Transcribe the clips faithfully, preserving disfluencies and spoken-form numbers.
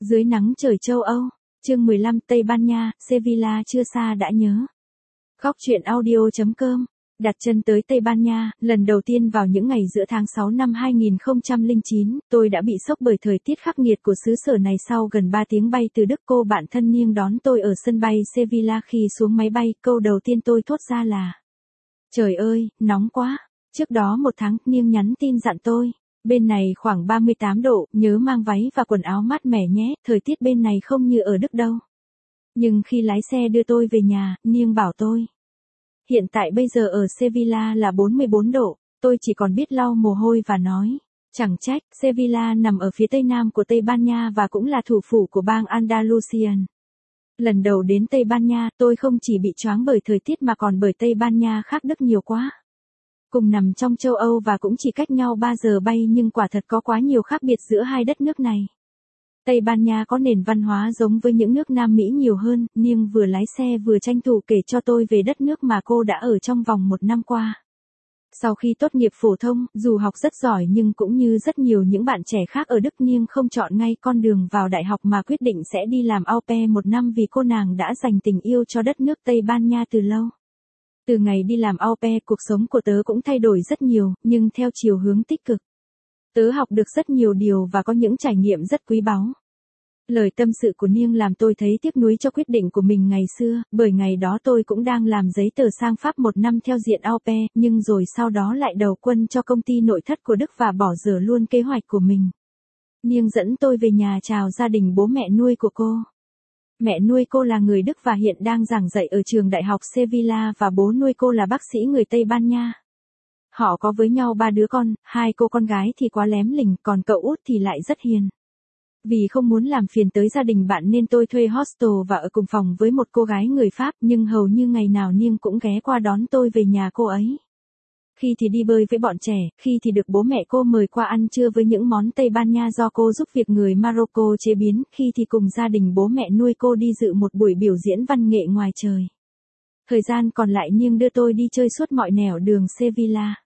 Dưới nắng trời châu Âu, chương mười lăm Tây Ban Nha, Sevilla chưa xa đã nhớ. Góc truyện audio chấm com. Đặt chân tới Tây Ban Nha, lần đầu tiên vào những ngày giữa tháng sáu năm hai nghìn không trăm lẻ chín, tôi đã bị sốc bởi thời tiết khắc nghiệt của xứ sở này. Sau gần ba tiếng bay từ Đức, cô bạn thân Niêng đón tôi ở sân bay Sevilla. Khi xuống máy bay, câu đầu tiên tôi thốt ra là: trời ơi, nóng quá. Trước đó một tháng, Niêng nhắn tin dặn tôi: bên này khoảng ba mươi tám độ, nhớ mang váy và quần áo mát mẻ nhé, thời tiết bên này không như ở Đức đâu. Nhưng khi lái xe đưa tôi về nhà, Niêng bảo tôi: hiện tại bây giờ ở Sevilla là bốn mươi bốn độ, tôi chỉ còn biết lau mồ hôi và nói: chẳng trách. Sevilla nằm ở phía tây nam của Tây Ban Nha và cũng là thủ phủ của bang Andalusian. Lần đầu đến Tây Ban Nha, tôi không chỉ bị choáng bởi thời tiết mà còn bởi Tây Ban Nha khác Đức nhiều quá. Cùng nằm trong châu Âu và cũng chỉ cách nhau ba giờ bay, nhưng quả thật có quá nhiều khác biệt giữa hai đất nước này. Tây Ban Nha có nền văn hóa giống với những nước Nam Mỹ nhiều hơn. Niêng vừa lái xe vừa tranh thủ kể cho tôi về đất nước mà cô đã ở trong vòng một năm qua. Sau khi tốt nghiệp phổ thông, dù học rất giỏi nhưng cũng như rất nhiều những bạn trẻ khác ở Đức, Niêng không chọn ngay con đường vào đại học mà quyết định sẽ đi làm au pair một năm vì cô nàng đã dành tình yêu cho đất nước Tây Ban Nha từ lâu. Từ ngày đi làm au pair, cuộc sống của tớ cũng thay đổi rất nhiều, nhưng theo chiều hướng tích cực. Tớ học được rất nhiều điều và có những trải nghiệm rất quý báu. Lời tâm sự của Niêng làm tôi thấy tiếc nuối cho quyết định của mình ngày xưa, bởi ngày đó tôi cũng đang làm giấy tờ sang Pháp một năm theo diện au pair, nhưng rồi sau đó lại đầu quân cho công ty nội thất của Đức và bỏ dở luôn kế hoạch của mình. Niêng dẫn tôi về nhà chào gia đình bố mẹ nuôi của cô. Mẹ nuôi cô là người Đức và hiện đang giảng dạy ở trường đại học Sevilla, và bố nuôi cô là bác sĩ người Tây Ban Nha. Họ có với nhau ba đứa con, hai cô con gái thì quá lém lỉnh, còn cậu út thì lại rất hiền. Vì không muốn làm phiền tới gia đình bạn nên tôi thuê hostel và ở cùng phòng với một cô gái người Pháp, nhưng hầu như ngày nào Niêng cũng ghé qua đón tôi về nhà cô ấy. Khi thì đi bơi với bọn trẻ, khi thì được bố mẹ cô mời qua ăn trưa với những món Tây Ban Nha do cô giúp việc người Morocco chế biến, khi thì cùng gia đình bố mẹ nuôi cô đi dự một buổi biểu diễn văn nghệ ngoài trời. Thời gian còn lại Niêng đưa tôi đi chơi suốt mọi nẻo đường Sevilla.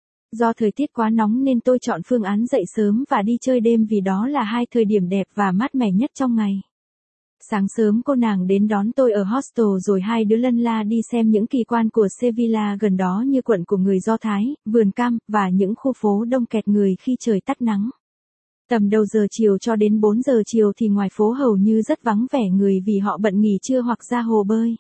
Do thời tiết quá nóng nên tôi chọn phương án dậy sớm và đi chơi đêm vì đó là hai thời điểm đẹp và mát mẻ nhất trong ngày. Sáng sớm cô nàng đến đón tôi ở hostel rồi hai đứa lân la đi xem những kỳ quan của Sevilla gần đó như quận của người Do Thái, vườn cam, và những khu phố đông kẹt người khi trời tắt nắng. Tầm đầu giờ chiều cho đến bốn giờ chiều thì ngoài phố hầu như rất vắng vẻ người vì họ bận nghỉ trưa hoặc ra hồ bơi.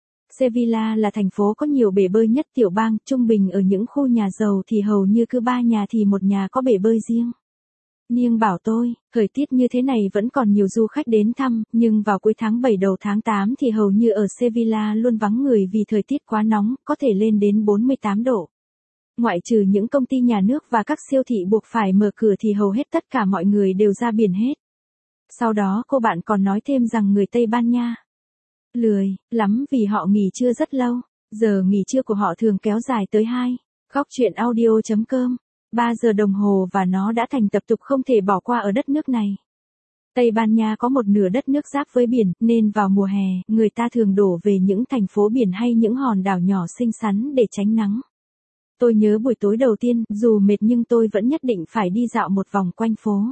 Sevilla là thành phố có nhiều bể bơi nhất tiểu bang, trung bình ở những khu nhà giàu thì hầu như cứ ba nhà thì một nhà có bể bơi riêng. Niêng bảo tôi, thời tiết như thế này vẫn còn nhiều du khách đến thăm, nhưng vào cuối tháng bảy đầu tháng tám thì hầu như ở Sevilla luôn vắng người vì thời tiết quá nóng, có thể lên đến bốn mươi tám độ. Ngoại trừ những công ty nhà nước và các siêu thị buộc phải mở cửa thì hầu hết tất cả mọi người đều ra biển hết. Sau đó cô bạn còn nói thêm rằng người Tây Ban Nha lười lắm vì họ nghỉ trưa rất lâu. Giờ nghỉ trưa của họ thường kéo dài tới hai. Góc truyện audio chấm com. ba giờ đồng hồ và nó đã thành tập tục không thể bỏ qua ở đất nước này. Tây Ban Nha có một nửa đất nước giáp với biển, nên vào mùa hè, người ta thường đổ về những thành phố biển hay những hòn đảo nhỏ xinh xắn để tránh nắng. Tôi nhớ buổi tối đầu tiên, dù mệt nhưng tôi vẫn nhất định phải đi dạo một vòng quanh phố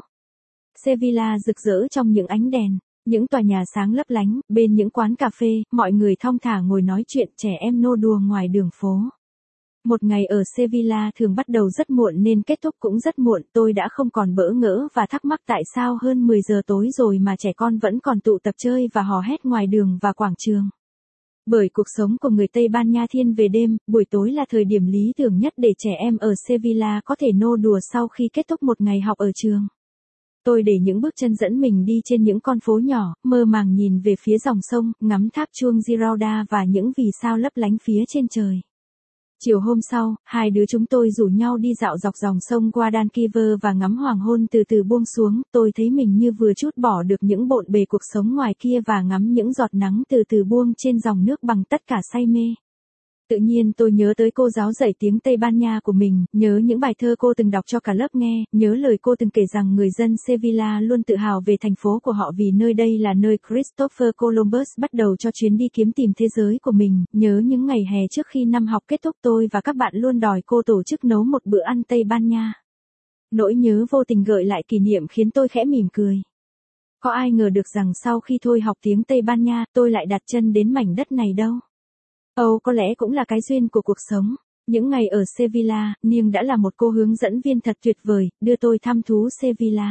Sevilla rực rỡ trong những ánh đèn. Những tòa nhà sáng lấp lánh, bên những quán cà phê, mọi người thong thả ngồi nói chuyện, trẻ em nô đùa ngoài đường phố. Một ngày ở Sevilla thường bắt đầu rất muộn nên kết thúc cũng rất muộn, tôi đã không còn bỡ ngỡ và thắc mắc tại sao hơn mười giờ tối rồi mà trẻ con vẫn còn tụ tập chơi và hò hét ngoài đường và quảng trường. Bởi cuộc sống của người Tây Ban Nha thiên về đêm, buổi tối là thời điểm lý tưởng nhất để trẻ em ở Sevilla có thể nô đùa sau khi kết thúc một ngày học ở trường. Tôi để những bước chân dẫn mình đi trên những con phố nhỏ, mơ màng nhìn về phía dòng sông, ngắm tháp chuông Giralda và những vì sao lấp lánh phía trên trời. Chiều hôm sau, hai đứa chúng tôi rủ nhau đi dạo dọc dòng sông Guadalquivir và ngắm hoàng hôn từ từ buông xuống. Tôi thấy mình như vừa trút bỏ được những bộn bề cuộc sống ngoài kia và ngắm những giọt nắng từ từ buông trên dòng nước bằng tất cả say mê. Tự nhiên tôi nhớ tới cô giáo dạy tiếng Tây Ban Nha của mình, nhớ những bài thơ cô từng đọc cho cả lớp nghe, nhớ lời cô từng kể rằng người dân Sevilla luôn tự hào về thành phố của họ vì nơi đây là nơi Christopher Columbus bắt đầu cho chuyến đi kiếm tìm thế giới của mình, nhớ những ngày hè trước khi năm học kết thúc tôi và các bạn luôn đòi cô tổ chức nấu một bữa ăn Tây Ban Nha. Nỗi nhớ vô tình gợi lại kỷ niệm khiến tôi khẽ mỉm cười. Có ai ngờ được rằng sau khi thôi học tiếng Tây Ban Nha, tôi lại đặt chân đến mảnh đất này đâu. Âu có lẽ cũng là cái duyên của cuộc sống. Những ngày ở Sevilla, Niêng đã là một cô hướng dẫn viên thật tuyệt vời, đưa tôi thăm thú Sevilla.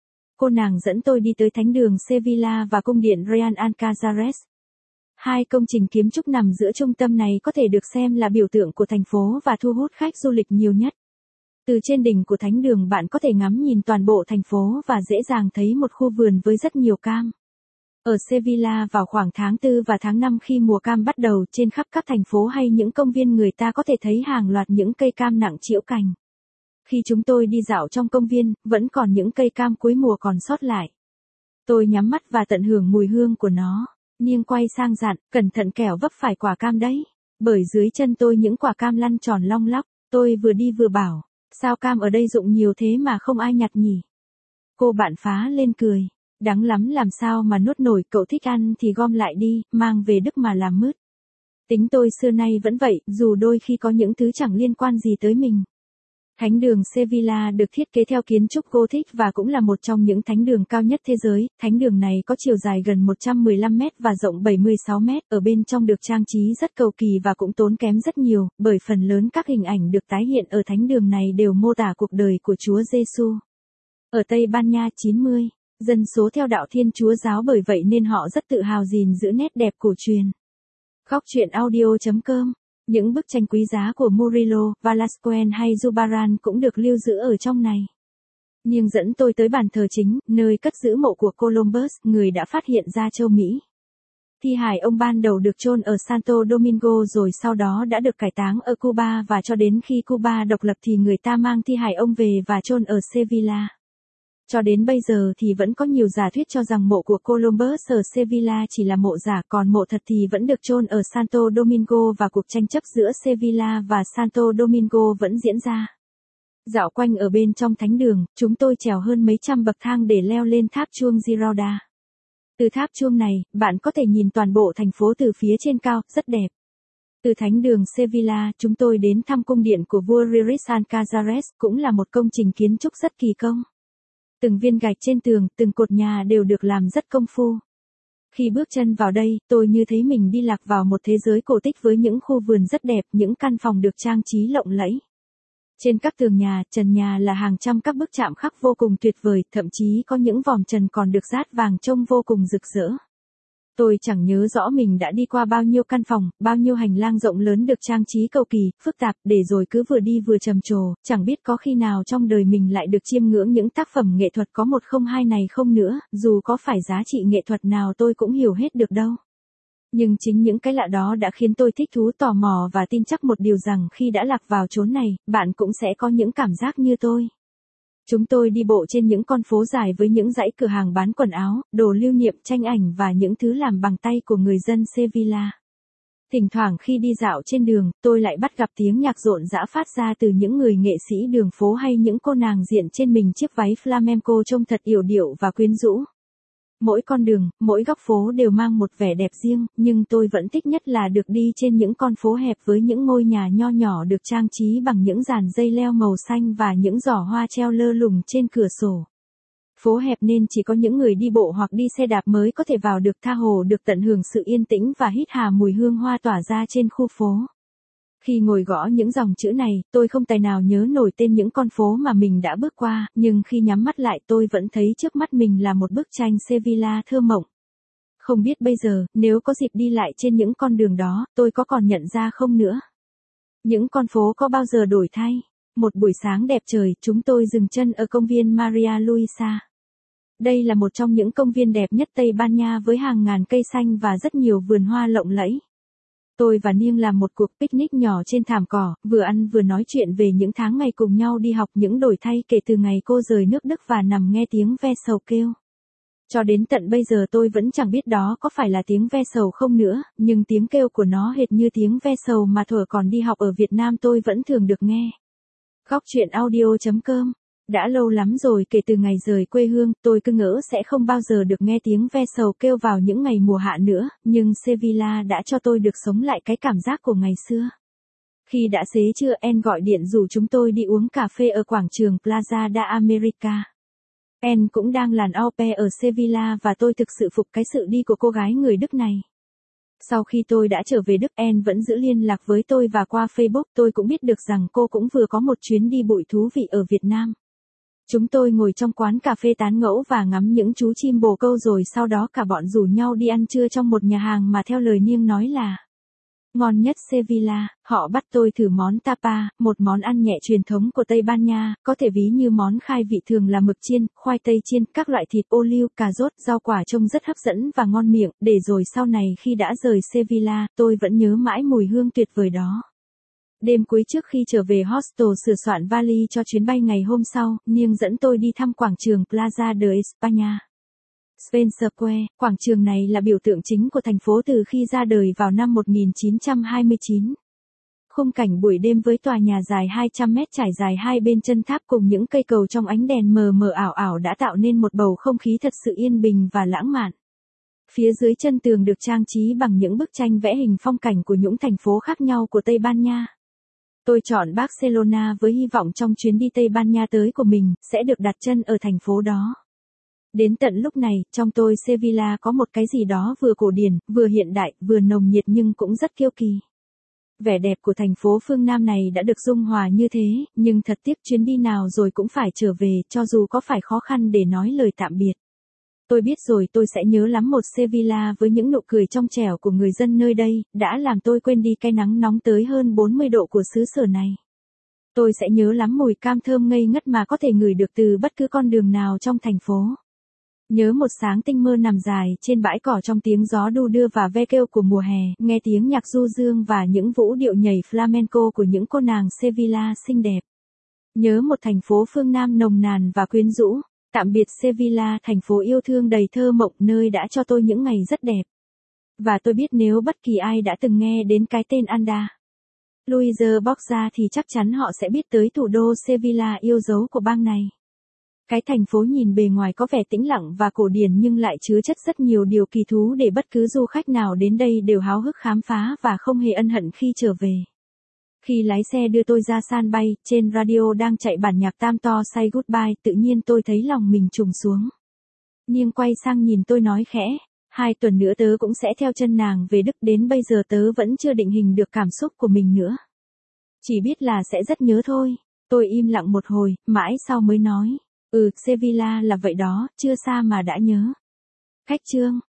Cô nàng dẫn tôi đi tới thánh đường Sevilla và cung điện Real Alcázares. Hai công trình kiến trúc nằm giữa trung tâm này có thể được xem là biểu tượng của thành phố và thu hút khách du lịch nhiều nhất. Từ trên đỉnh của thánh đường bạn có thể ngắm nhìn toàn bộ thành phố và dễ dàng thấy một khu vườn với rất nhiều cam. Ở Sevilla vào khoảng tháng tư và tháng năm khi mùa cam bắt đầu, trên khắp các thành phố hay những công viên người ta có thể thấy hàng loạt những cây cam nặng trĩu cành. Khi chúng tôi đi dạo trong công viên, vẫn còn những cây cam cuối mùa còn sót lại. Tôi nhắm mắt và tận hưởng mùi hương của nó. Niêng quay sang dặn, cẩn thận kẻo vấp phải quả cam đấy. Bởi dưới chân tôi những quả cam lăn tròn long lóc, tôi vừa đi vừa bảo, sao cam ở đây rụng nhiều thế mà không ai nhặt nhỉ? Cô bạn phá lên cười, đắng lắm làm sao mà nuốt nổi, cậu thích ăn thì gom lại đi, mang về Đức mà làm mứt. Tính tôi xưa nay vẫn vậy, dù đôi khi có những thứ chẳng liên quan gì tới mình. Thánh đường Sevilla được thiết kế theo kiến trúc Gothic và cũng là một trong những thánh đường cao nhất thế giới. Thánh đường này có chiều dài gần một trăm mười lăm mét và rộng bảy mươi sáu mét, ở bên trong được trang trí rất cầu kỳ và cũng tốn kém rất nhiều, bởi phần lớn các hình ảnh được tái hiện ở thánh đường này đều mô tả cuộc đời của Chúa Giêsu. Ở Tây Ban Nha chín mươi, dân số theo đạo Thiên Chúa giáo, bởi vậy nên họ rất tự hào gìn giữ nét đẹp cổ truyền. Góc truyện audio chấm com. Những bức tranh quý giá của Murillo, Velasquez hay Zurbarán cũng được lưu giữ ở trong này. Niêng dẫn tôi tới bàn thờ chính, nơi cất giữ mộ của Columbus, người đã phát hiện ra châu Mỹ. Thi hài ông ban đầu được chôn ở Santo Domingo rồi sau đó đã được cải táng ở Cuba, và cho đến khi Cuba độc lập thì người ta mang thi hài ông về và chôn ở Sevilla. Cho đến bây giờ thì vẫn có nhiều giả thuyết cho rằng mộ của Columbus ở Sevilla chỉ là mộ giả, còn mộ thật thì vẫn được chôn ở Santo Domingo, và cuộc tranh chấp giữa Sevilla và Santo Domingo vẫn diễn ra. Dạo quanh ở bên trong thánh đường, chúng tôi trèo hơn mấy trăm bậc thang để leo lên tháp chuông Giralda. Từ tháp chuông này, bạn có thể nhìn toàn bộ thành phố từ phía trên cao, rất đẹp. Từ thánh đường Sevilla, chúng tôi đến thăm cung điện của vua Riris Alcázares, cũng là một công trình kiến trúc rất kỳ công. Từng viên gạch trên tường, từng cột nhà đều được làm rất công phu. Khi bước chân vào đây, tôi như thấy mình đi lạc vào một thế giới cổ tích với những khu vườn rất đẹp, những căn phòng được trang trí lộng lẫy. Trên các tường nhà, trần nhà là hàng trăm các bức chạm khắc vô cùng tuyệt vời, thậm chí có những vòm trần còn được dát vàng trông vô cùng rực rỡ. Tôi chẳng nhớ rõ mình đã đi qua bao nhiêu căn phòng, bao nhiêu hành lang rộng lớn được trang trí cầu kỳ, phức tạp, để rồi cứ vừa đi vừa trầm trồ, chẳng biết có khi nào trong đời mình lại được chiêm ngưỡng những tác phẩm nghệ thuật có một không hai này không nữa, dù có phải giá trị nghệ thuật nào tôi cũng hiểu hết được đâu. Nhưng chính những cái lạ đó đã khiến tôi thích thú, tò mò và tin chắc một điều rằng khi đã lạc vào chốn này, bạn cũng sẽ có những cảm giác như tôi. Chúng tôi đi bộ trên những con phố dài với những dãy cửa hàng bán quần áo, đồ lưu niệm, tranh ảnh và những thứ làm bằng tay của người dân Sevilla. Thỉnh thoảng khi đi dạo trên đường, tôi lại bắt gặp tiếng nhạc rộn rã phát ra từ những người nghệ sĩ đường phố hay những cô nàng diện trên mình chiếc váy flamenco trông thật yểu điệu và quyến rũ. Mỗi con đường, mỗi góc phố đều mang một vẻ đẹp riêng, nhưng tôi vẫn thích nhất là được đi trên những con phố hẹp với những ngôi nhà nho nhỏ được trang trí bằng những dàn dây leo màu xanh và những giỏ hoa treo lơ lửng trên cửa sổ. Phố hẹp nên chỉ có những người đi bộ hoặc đi xe đạp mới có thể vào được, tha hồ được tận hưởng sự yên tĩnh và hít hà mùi hương hoa tỏa ra trên khu phố. Khi ngồi gõ những dòng chữ này, tôi không tài nào nhớ nổi tên những con phố mà mình đã bước qua, nhưng khi nhắm mắt lại tôi vẫn thấy trước mắt mình là một bức tranh Sevilla thơ mộng. Không biết bây giờ, nếu có dịp đi lại trên những con đường đó, tôi có còn nhận ra không nữa. Những con phố có bao giờ đổi thay? Một buổi sáng đẹp trời, chúng tôi dừng chân ở công viên Maria Luisa. Đây là một trong những công viên đẹp nhất Tây Ban Nha với hàng ngàn cây xanh và rất nhiều vườn hoa lộng lẫy. Tôi và Niêng làm một cuộc picnic nhỏ trên thảm cỏ, vừa ăn vừa nói chuyện về những tháng ngày cùng nhau đi học, những đổi thay kể từ ngày cô rời nước Đức và nằm nghe tiếng ve sầu kêu. Cho đến tận bây giờ tôi vẫn chẳng biết đó có phải là tiếng ve sầu không nữa, nhưng tiếng kêu của nó hệt như tiếng ve sầu mà thuở còn đi học ở Việt Nam tôi vẫn thường được nghe. Góc truyện audio chấm com. Đã lâu lắm rồi kể từ ngày rời quê hương, tôi cứ ngỡ sẽ không bao giờ được nghe tiếng ve sầu kêu vào những ngày mùa hạ nữa, nhưng Sevilla đã cho tôi được sống lại cái cảm giác của ngày xưa. Khi đã xế trưa, En gọi điện rủ chúng tôi đi uống cà phê ở quảng trường Plaza da América. Anne cũng đang làm au pair ở Sevilla và tôi thực sự phục cái sự đi của cô gái người Đức này. Sau khi tôi đã trở về Đức, Anne vẫn giữ liên lạc với tôi và qua Facebook tôi cũng biết được rằng cô cũng vừa có một chuyến đi bụi thú vị ở Việt Nam. Chúng tôi ngồi trong quán cà phê tán gẫu và ngắm những chú chim bồ câu rồi sau đó cả bọn rủ nhau đi ăn trưa trong một nhà hàng mà theo lời Niêng nói là ngon nhất Sevilla. Họ bắt tôi thử món tapa, một món ăn nhẹ truyền thống của Tây Ban Nha, có thể ví như món khai vị thường là mực chiên, khoai tây chiên, các loại thịt ô liu, cà rốt, rau quả trông rất hấp dẫn và ngon miệng, để rồi sau này khi đã rời Sevilla, tôi vẫn nhớ mãi mùi hương tuyệt vời đó. Đêm cuối trước khi trở về hostel sửa soạn vali cho chuyến bay ngày hôm sau, Niêng dẫn tôi đi thăm quảng trường Plaza de España. Spencer Square, quảng trường này là biểu tượng chính của thành phố từ khi ra đời vào năm một nghìn chín trăm hai mươi chín. Khung cảnh buổi đêm với tòa nhà dài hai trăm mét trải dài hai bên chân tháp cùng những cây cầu trong ánh đèn mờ mờ ảo ảo đã tạo nên một bầu không khí thật sự yên bình và lãng mạn. Phía dưới chân tường được trang trí bằng những bức tranh vẽ hình phong cảnh của những thành phố khác nhau của Tây Ban Nha. Tôi chọn Barcelona với hy vọng trong chuyến đi Tây Ban Nha tới của mình, sẽ được đặt chân ở thành phố đó. Đến tận lúc này, trong tôi Sevilla có một cái gì đó vừa cổ điển, vừa hiện đại, vừa nồng nhiệt nhưng cũng rất kiêu kỳ. Vẻ đẹp của thành phố phương Nam này đã được dung hòa như thế, nhưng thật tiếc chuyến đi nào rồi cũng phải trở về, cho dù có phải khó khăn để nói lời tạm biệt. Tôi biết rồi tôi sẽ nhớ lắm một Sevilla với những nụ cười trong trẻo của người dân nơi đây, đã làm tôi quên đi cái nắng nóng tới hơn bốn mươi độ của xứ sở này. Tôi sẽ nhớ lắm mùi cam thơm ngây ngất mà có thể ngửi được từ bất cứ con đường nào trong thành phố. Nhớ một sáng tinh mơ nằm dài trên bãi cỏ trong tiếng gió đu đưa và ve kêu của mùa hè, nghe tiếng nhạc du dương và những vũ điệu nhảy flamenco của những cô nàng Sevilla xinh đẹp. Nhớ một thành phố phương Nam nồng nàn và quyến rũ. Tạm biệt Sevilla, thành phố yêu thương đầy thơ mộng nơi đã cho tôi những ngày rất đẹp. Và tôi biết nếu bất kỳ ai đã từng nghe đến cái tên Anda Luis Borja thì chắc chắn họ sẽ biết tới thủ đô Sevilla yêu dấu của bang này. Cái thành phố nhìn bề ngoài có vẻ tĩnh lặng và cổ điển nhưng lại chứa chất rất nhiều điều kỳ thú để bất cứ du khách nào đến đây đều háo hức khám phá và không hề ân hận khi trở về. Khi lái xe đưa tôi ra sân bay, trên radio đang chạy bản nhạc tam to Say Goodbye, tự nhiên tôi thấy lòng mình trùng xuống. Niêng quay sang nhìn tôi nói khẽ, hai tuần nữa tớ cũng sẽ theo chân nàng về Đức, đến bây giờ tớ vẫn chưa định hình được cảm xúc của mình nữa. Chỉ biết là sẽ rất nhớ thôi. Tôi im lặng một hồi, mãi sau mới nói, ừ, Sevilla là vậy đó, chưa xa mà đã nhớ. Khách chương.